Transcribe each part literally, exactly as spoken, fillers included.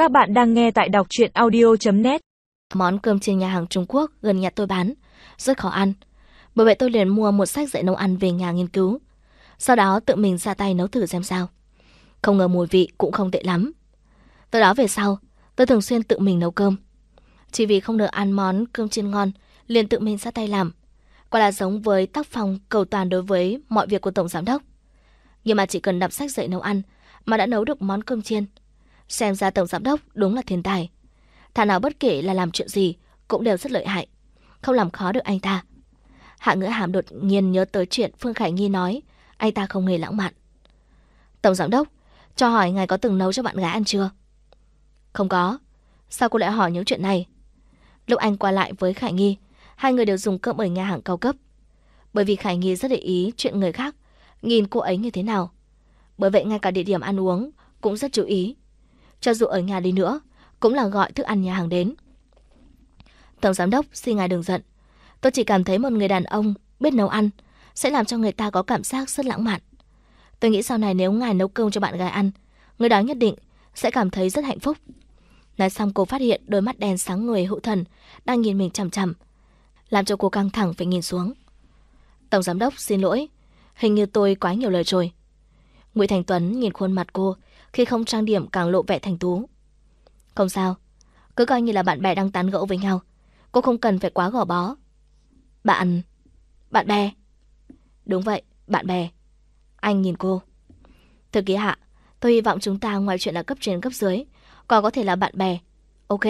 Các bạn đang nghe tại đọc truyện audio chấm net. Món cơm chiên nhà hàng Trung Quốc gần nhà tôi bán rất khó ăn. Bởi vậy tôi liền mua một sách dạy nấu ăn về nhà nghiên cứu. Sau đó tự mình ra tay nấu thử xem sao. Không ngờ mùi vị cũng không tệ lắm. Từ đó về sau, tôi thường xuyên tự mình nấu cơm. Chỉ vì không được ăn món cơm chiên ngon, liền tự mình ra tay làm. Quả là giống với tác phong cầu toàn đối với mọi việc của Tổng Giám đốc. Nhưng mà chỉ cần đọc sách dạy nấu ăn mà đã nấu được món cơm chiên. Xem ra Tổng Giám đốc đúng là thiên tài. Thà nào bất kể là làm chuyện gì cũng đều rất lợi hại, không làm khó được anh ta. Hạ Ngữ Hàm đột nhiên nhớ tới chuyện Phương Khải Nhi nói anh ta không hề lãng mạn. Tổng Giám đốc, cho hỏi ngài có từng nấu cho bạn gái ăn chưa? Không có. Sao cô lại hỏi những chuyện này? Lúc anh qua lại với Khải Nhi, hai người đều dùng cơm ở nhà hàng cao cấp. Bởi vì Khải Nhi rất để ý chuyện người khác nhìn cô ấy như thế nào. Bởi vậy ngay cả địa điểm ăn uống cũng rất chú ý. Cho dù ở nhà đi nữa cũng là gọi thức ăn nhà hàng đến. Tổng Giám đốc, xin ngài đừng giận. Tôi chỉ cảm thấy một người đàn ông biết nấu ăn sẽ làm cho người ta có cảm giác rất lãng mạn. Tôi nghĩ sau này nếu ngài nấu cơm cho bạn gái ăn, người đó nhất định sẽ cảm thấy rất hạnh phúc. Nói xong cô phát hiện đôi mắt đen sáng người hữu thần đang nhìn mình chằm chằm, làm cho cô căng thẳng phải nhìn xuống. Tổng Giám đốc, xin lỗi, hình như tôi quá nhiều lời rồi. Ngụy Thành Tuấn nhìn khuôn mặt cô khi không trang điểm càng lộ vẻ thành tú. Không sao, cứ coi như là bạn bè đang tán gẫu với nhau. Cô không cần phải quá gò bó. Bạn... bạn bè? Đúng vậy, bạn bè. Anh nhìn cô. Thư ký Hạ, tôi hy vọng chúng ta ngoài chuyện là cấp trên cấp dưới còn có thể là bạn bè. Ok.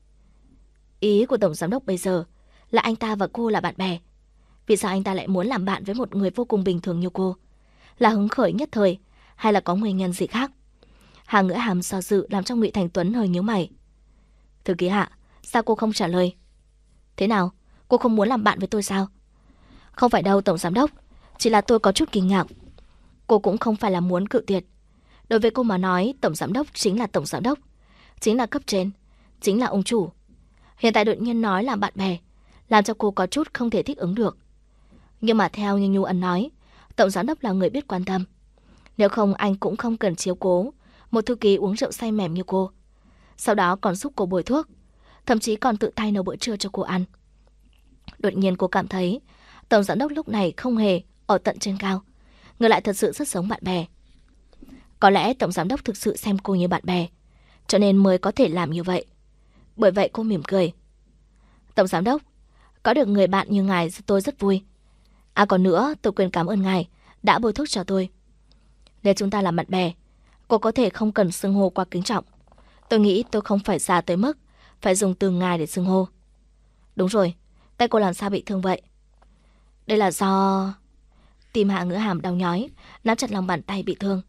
Ý của Tổng Giám đốc bây giờ là anh ta và cô là bạn bè. Vì sao anh ta lại muốn làm bạn với một người vô cùng bình thường như cô? Là hứng khởi nhất thời hay là có nguyên nhân gì khác? Hạ Ngữ Hàm do dự làm cho Ngụy Thành Tuấn hơi nhíu mày. Thư ký Hạ, sao cô không trả lời? Thế nào? Cô không muốn làm bạn với tôi sao? Không phải đâu Tổng Giám đốc, chỉ là tôi có chút kinh ngạc. Cô cũng không phải là muốn cự tuyệt. Đối với cô mà nói, Tổng Giám đốc chính là Tổng Giám đốc, chính là cấp trên, chính là ông chủ. Hiện tại đột nhiên nói là bạn bè, làm cho cô có chút không thể thích ứng được. Nhưng mà theo như Nhu Ân nói, Tổng Giám đốc là người biết quan tâm. Nếu không anh cũng không cần chiếu cố một thư ký uống rượu say mềm như cô. Sau đó còn giúp cô bồi thuốc, thậm chí còn tự tay nấu bữa trưa cho cô ăn. Đột nhiên cô cảm thấy Tổng Giám đốc lúc này không hề ở tận trên cao, ngược lại thật sự rất giống bạn bè. Có lẽ Tổng Giám đốc thực sự xem cô như bạn bè, cho nên mới có thể làm như vậy. Bởi vậy cô mỉm cười. Tổng Giám đốc, có được người bạn như ngài tôi rất vui. À còn nữa, tôi quên cảm ơn ngài đã bôi thuốc cho tôi. Nếu chúng ta là bạn bè, cô có thể không cần xưng hô quá kính trọng. Tôi nghĩ tôi không phải già tới mức phải dùng từ ngài để xưng hô. Đúng rồi, tay cô làm sao bị thương vậy? Đây là do... Tim Hạ Ngữ Hàm đau nhói, nắm chặt lòng bàn tay bị thương.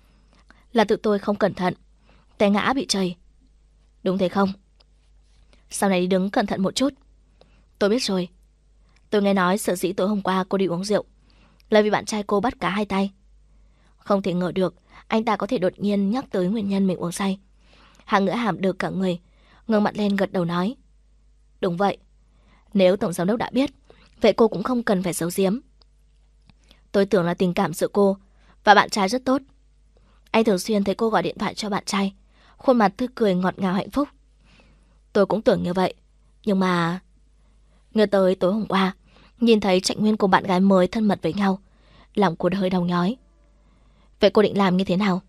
Là tự tôi không cẩn thận, té ngã bị trầy. Đúng thế không? Sau này đi đứng cẩn thận một chút. Tôi biết rồi. Tôi nghe nói sở dĩ tối hôm qua cô đi uống rượu là vì bạn trai cô bắt cá hai tay. Không thể ngờ được anh ta có thể đột nhiên nhắc tới nguyên nhân mình uống say. Hạ Ngữ Hàm được cả người, ngẩng mặt lên gật đầu nói. Đúng vậy. Nếu Tổng Giám đốc đã biết, vậy cô cũng không cần phải giấu giếm. Tôi tưởng là tình cảm giữa cô và bạn trai rất tốt. Anh thường xuyên thấy cô gọi điện thoại cho bạn trai, khuôn mặt tươi cười ngọt ngào hạnh phúc. Tôi cũng tưởng như vậy, nhưng mà... Nhớ tới tối hôm qua, nhìn thấy Trạch Nguyên cùng bạn gái mới thân mật với nhau, lòng cô hơi đau nhói. Vậy cô định làm như thế nào?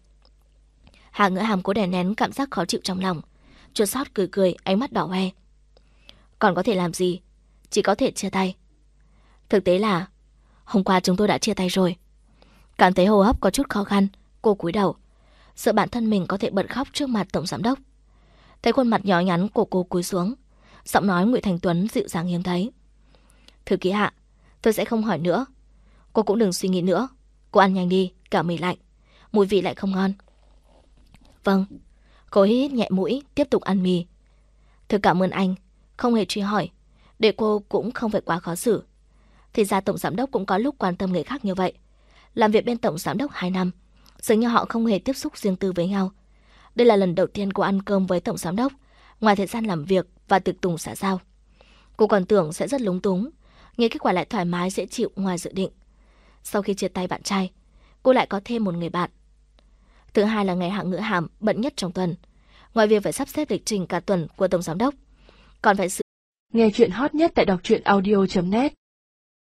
Hạ Ngữ Hàm cố đè nén cảm giác khó chịu trong lòng, chua xót cười cười, ánh mắt đỏ hoe. Còn có thể làm gì? Chỉ có thể chia tay. Thực tế là hôm qua chúng tôi đã chia tay rồi. Cảm thấy hô hấp có chút khó khăn, cô cúi đầu, sợ bản thân mình có thể bật khóc trước mặt Tổng Giám đốc. Thấy khuôn mặt nhỏ nhắn của cô cúi xuống, giọng nói Ngụy Thành Tuấn dịu dàng hiếm thấy. Thư ký Hạ, tôi sẽ không hỏi nữa. Cô cũng đừng suy nghĩ nữa. Cô ăn nhanh đi, cả mì lạnh, mùi vị lại không ngon. Vâng. Cô hít hít nhẹ mũi, tiếp tục ăn mì. Tôi cảm ơn anh, không hề truy hỏi, để cô cũng không phải quá khó xử. Thì ra Tổng Giám đốc cũng có lúc quan tâm người khác như vậy. Làm việc bên Tổng Giám đốc hai năm, dường như họ không hề tiếp xúc riêng tư với nhau. Đây là lần đầu tiên cô ăn cơm với Tổng Giám đốc ngoài thời gian làm việc và tiệc tùng xã giao. Cô còn tưởng sẽ rất lúng túng, nhưng kết quả lại thoải mái dễ chịu ngoài dự định. Sau khi chia tay bạn trai, cô lại có thêm một người bạn. Thứ hai là ngày Hạ Ngữ Hàm bận nhất trong tuần, Ngoài việc phải sắp xếp lịch trình cả tuần của tổng giám đốc, còn phải sự Nghe chuyện hot nhất tại đọc truyện audio chấm net